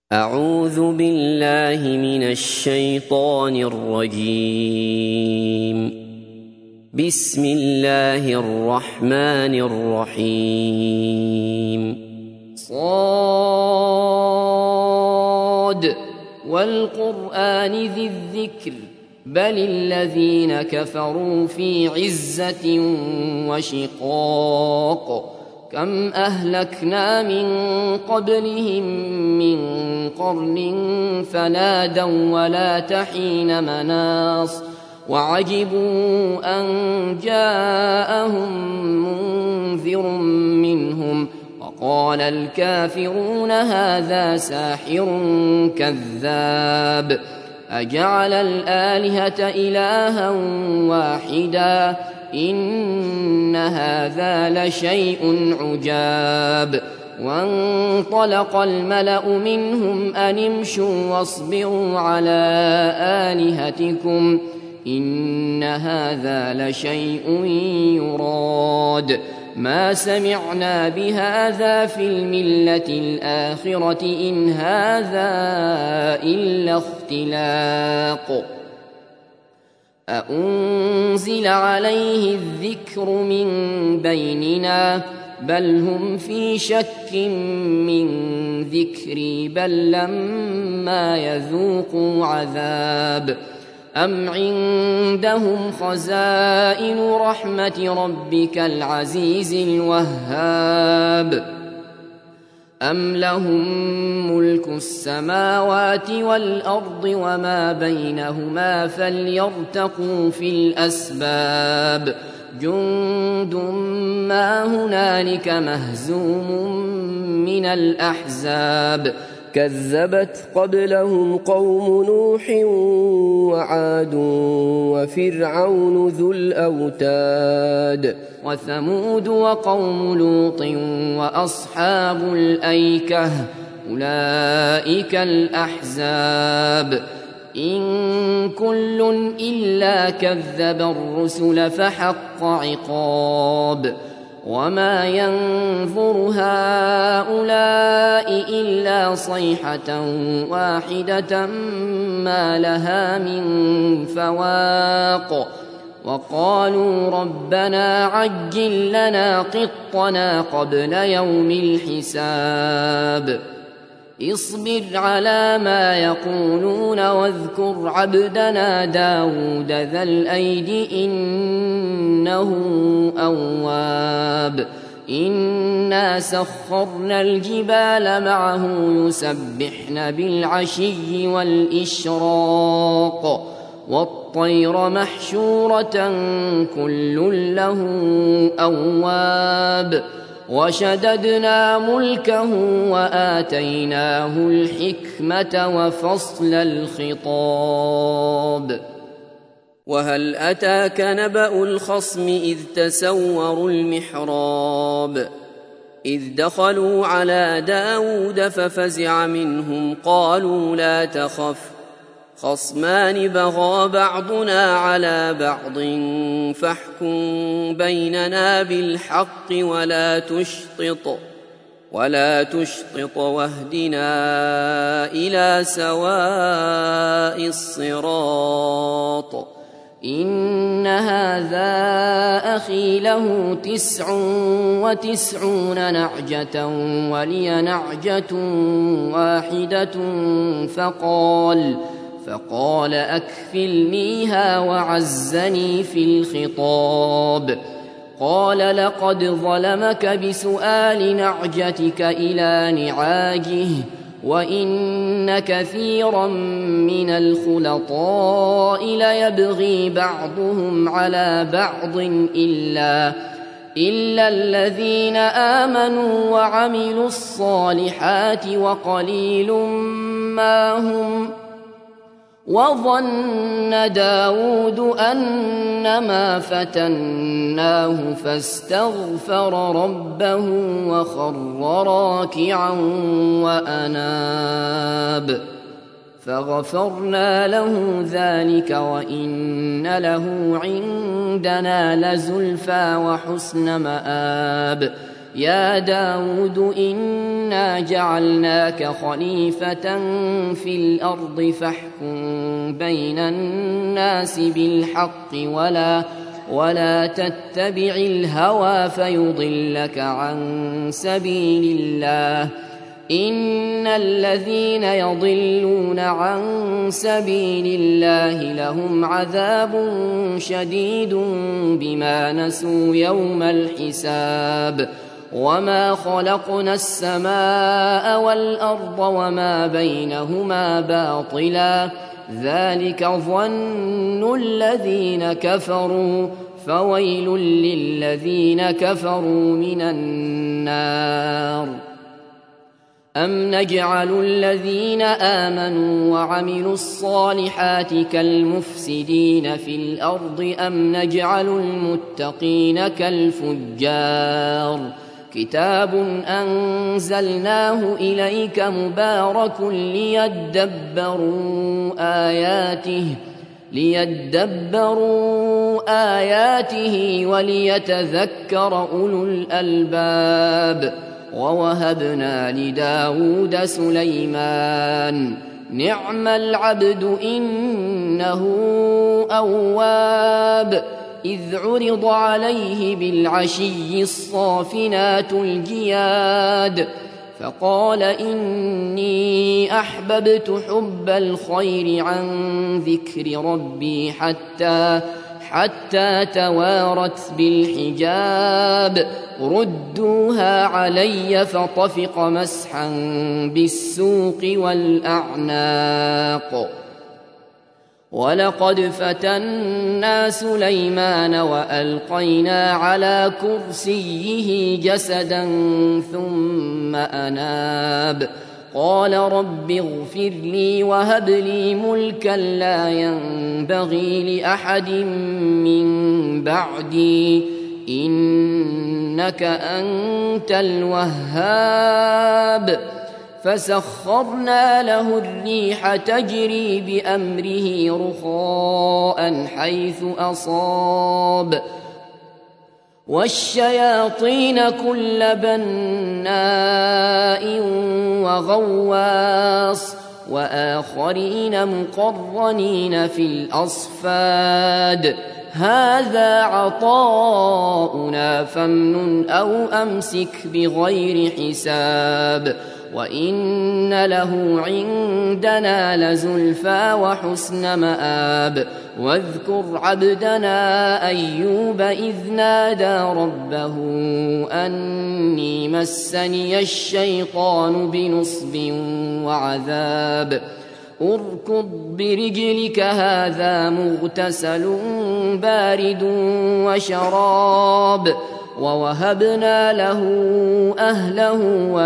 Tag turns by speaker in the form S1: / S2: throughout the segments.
S1: أعوذ بالله من الشيطان الرجيم. بسم الله الرحمن الرحيم. صاد والقرآن ذي الذكر بل الذين كفروا في عزة وشقاق كم أهلكنا من قبلهم من قرن فنادوا ولا تحين مناص وعجبوا أن جاءهم منذر منهم وقال الكافرون هذا ساحر كذاب أجعل الآلهة إلها واحدا إن هذا لشيء عجاب وانطلق الملأ منهم أن امشوا واصبروا على آلهتكم إن هذا لشيء يراد ما سمعنا بهذا في الملة الآخرة إن هذا إلا اختلاق أأنزل عليه الذكر من بيننا بل هم في شك من ذكري بل لما يذوقوا عذاب أم عندهم خزائن رحمة ربك العزيز الوهاب أم لهم ملك السماوات والأرض وما بينهما فليرتقوا في الأسباب جند ما هنالك مهزوم من الأحزاب كذبت قبلهم قوم نوح وعاد وفرعون ذو الأوتاد وثمود وقوم لوط وأصحاب الأيكة أولئك الأحزاب إن كل إلا كذب الرسل فحق عقاب وما ينظر هؤلاء إلا صيحة واحدة ما لها من فواق وقالوا ربنا عجل لنا قطنا قبل يوم الحساب اصبر على ما يقولون واذكر عبدنا داود ذا الأيد إنه أواب إنا سخرنا الجبال معه يسبحن بالعشي والإشراق والطير محشورة كل له أواب وشددنا ملكه وآتيناه الحكمة وفصل الخطاب وهل أتاك نبأ الخصم إذ تسوروا المحراب إذ دخلوا على داود ففزع منهم قالوا لا تخف خصمان بغى بعضنا على بعض فاحكم بيننا بالحق ولا تشطط واهدنا إلى سواء الصراط إن هذا أخي له 99 نعجة ولي نعجة واحدة فقال أكفلنيها وعزني في الخطاب قال لقد ظلمك بسؤال نعجتك إلى نعاجه وإن كثيرا من الخلطاء ليبغي بعضهم على بعض إلا الذين آمنوا وعملوا الصالحات وقليل ما هم وظن داود أنما فتناه فاستغفر ربه وخر راكعا وأناب فغفرنا له ذلك وإن له عندنا لزلفى وحسن مآب يا داود إنا جعلناك خليفة في الأرض فاحكم بين الناس بالحق ولا تتبع الهوى فيضلك عن سبيل الله إن الذين يضلون عن سبيل الله لهم عذاب شديد بما نسوا يوم الحساب وما خلقنا السماء والأرض وما بينهما باطلا ذلك ظن الذين كفروا فويل للذين كفروا من النار أم نجعل الذين آمنوا وعملوا الصالحات كالمفسدين في الأرض أم نجعل المتقين كالفجار كتاب أنزلناه إليك مبارك ليدبروا آياته وليتذكر أولو الألباب ووهبنا لداود سليمان نعم العبد إنه أواب إذ عرض عليه بالعشي الصافنات الجياد فقال إني أحببت حب الخير عن ذكر ربي حتى توارت بالحجاب ردوها علي فطفق مسحا بالسوق والأعناق ولقد فتنا سليمان وألقينا على كرسيه جسدا ثم أناب قال رب اغفر لي وهب لي ملكا لا ينبغي لأحد من بعدي إنك أنت الوهاب فسخرنا له الريح تجري بأمره رخاء حيث أصاب والشياطين كل بناء وغواص وآخرين مقرنين في الأصفاد هذا عطاؤنا فامنن أو أمسك بغير حساب وإن له عندنا لزلفى وحسن مآب واذكر عبدنا أيوب إذ نادى ربه أني مسني الشيطان بنصب وعذاب اركض برجلك هذا مغتسل بارد وشراب ووهبنا له أهله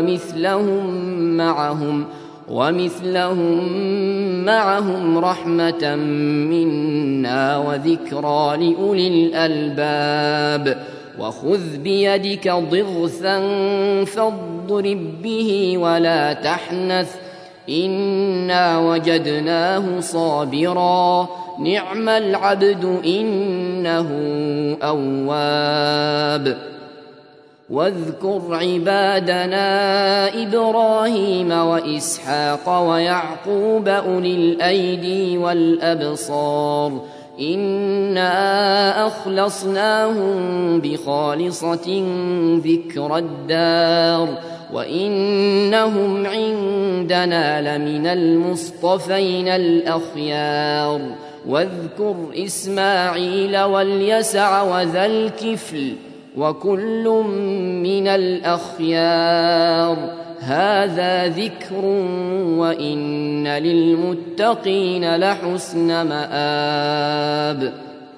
S1: ومثلهم معهم رحمة منا وذكرى لأولي الألباب وخذ بيدك ضغثا فاضرب به ولا تحنث إنا وجدناه صابرا نعم العبد إنه أواب واذكر عبادنا إبراهيم وإسحاق ويعقوب أولي الأيدي والأبصار إنا أخلصناهم بخالصة ذكر الدار وإنهم عندنا لمن المصطفين الأخيار واذكر إسماعيل واليسع وذا الكفل وكل من الأخيار هذا ذكر وإن للمتقين لحسن مآب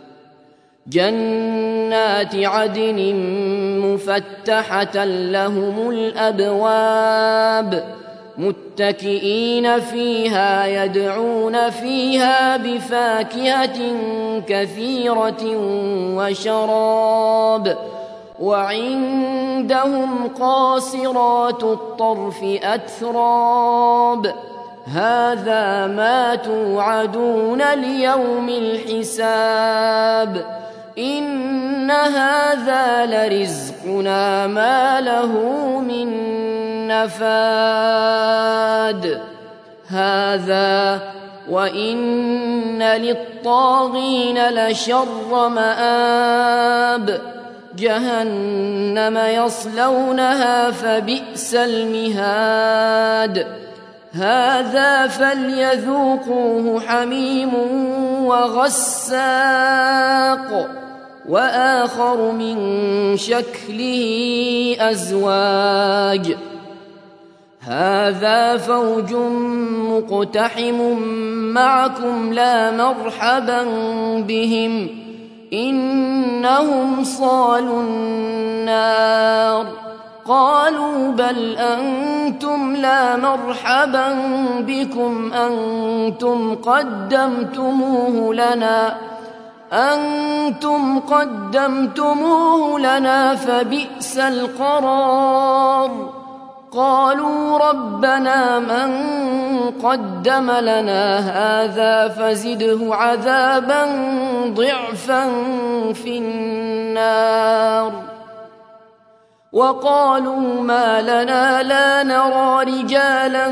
S1: جنات عدن مفتحة لهم الأبواب متكئين فيها يدعون فيها بفاكهة كثيرة وشراب وعندهم قاصرات الطرف أتراب هذا ما توعدون ليوم الحساب إن هذا لرزقنا ما له من نفاد هذا وإن للطاغين لشر مآب جهنم يصلونها فبئس المهاد هذا فليذوقوه حميم وغساق وآخر من شكله أزواج هذا فوج مقتحم معكم لا مرحبا بهم إنهم صالوا النار قالوا بل أنتم لا مرحبا بكم أنتم قدمتموه لنا فبئس القرار قالوا ربنا من قدم لنا هذا فزده عذابا ضعفا في النار وقالوا ما لنا لا نرى رجالا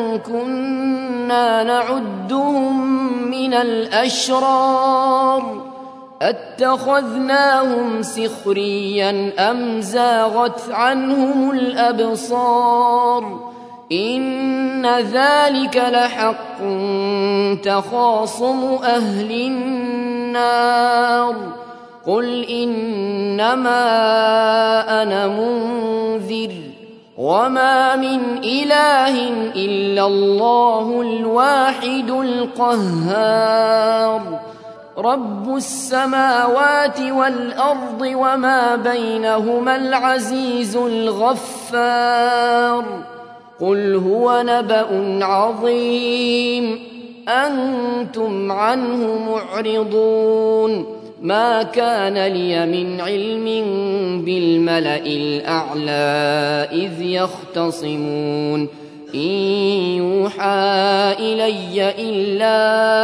S1: كنا نعدهم من الأشرار اتخذناهم سخريا أم زاغت عنهم الأبصار إن ذلك لحق تخاصم أهل النار قل إنما أنا منذر وما من إله إلا الله الواحد القهار رب السماوات والأرض وما بينهما العزيز الغفار قل هو نبأ عظيم أنتم عنه معرضون ما كان لي من علم بالملأ الأعلى إذ يختصمون إن يوحى إلي إلا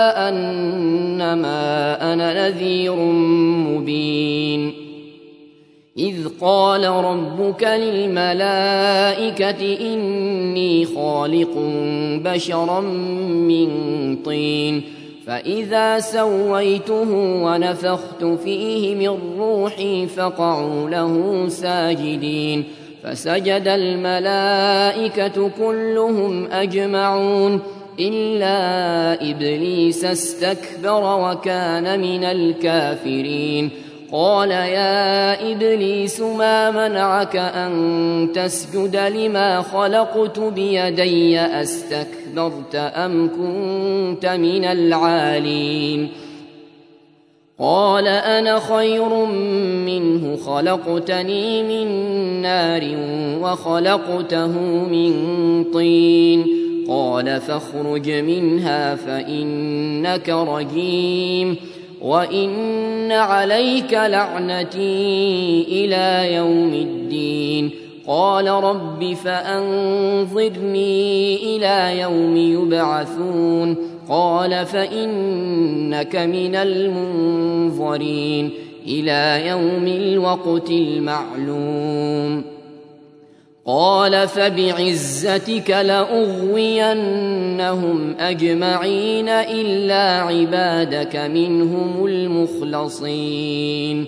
S1: أنما أنا نذير مبين إذ قال ربك للملائكة إني خالق بشرا من طين فإذا سويته ونفخت فيه من روحي فقعوا له ساجدين فسجد الملائكة كلهم أجمعون إلا إبليس استكبر وكان من الكافرين قال يا إبليس ما منعك أن تسجد لما خلقت بيدي أستكبرت أم كنت من العالين قال أنا خير منه خلقتني من نار وخلقته من طين قال فاخرج منها فإنك رجيم وإن عليك لعنتي إلى يوم الدين قال رب فأنظرني إلى يوم يبعثون قال فإنك من المنظرين إلى يوم الوقت المعلوم قال فبعزتك لأغوينهم أجمعين إلا عبادك منهم المخلصين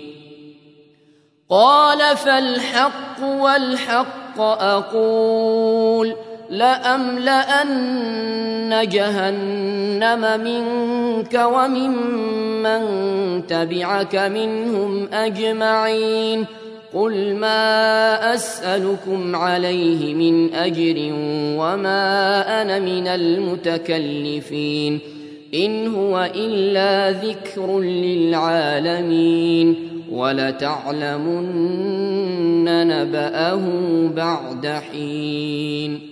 S1: قال فالحق والحق أقول لأملأن جهنم منك وممن تبعك منهم أجمعين قل ما أسألكم عليه من أجر وما أنا من المتكلفين إن هو إلا ذكر للعالمين ولتعلمن نبأه بعد حين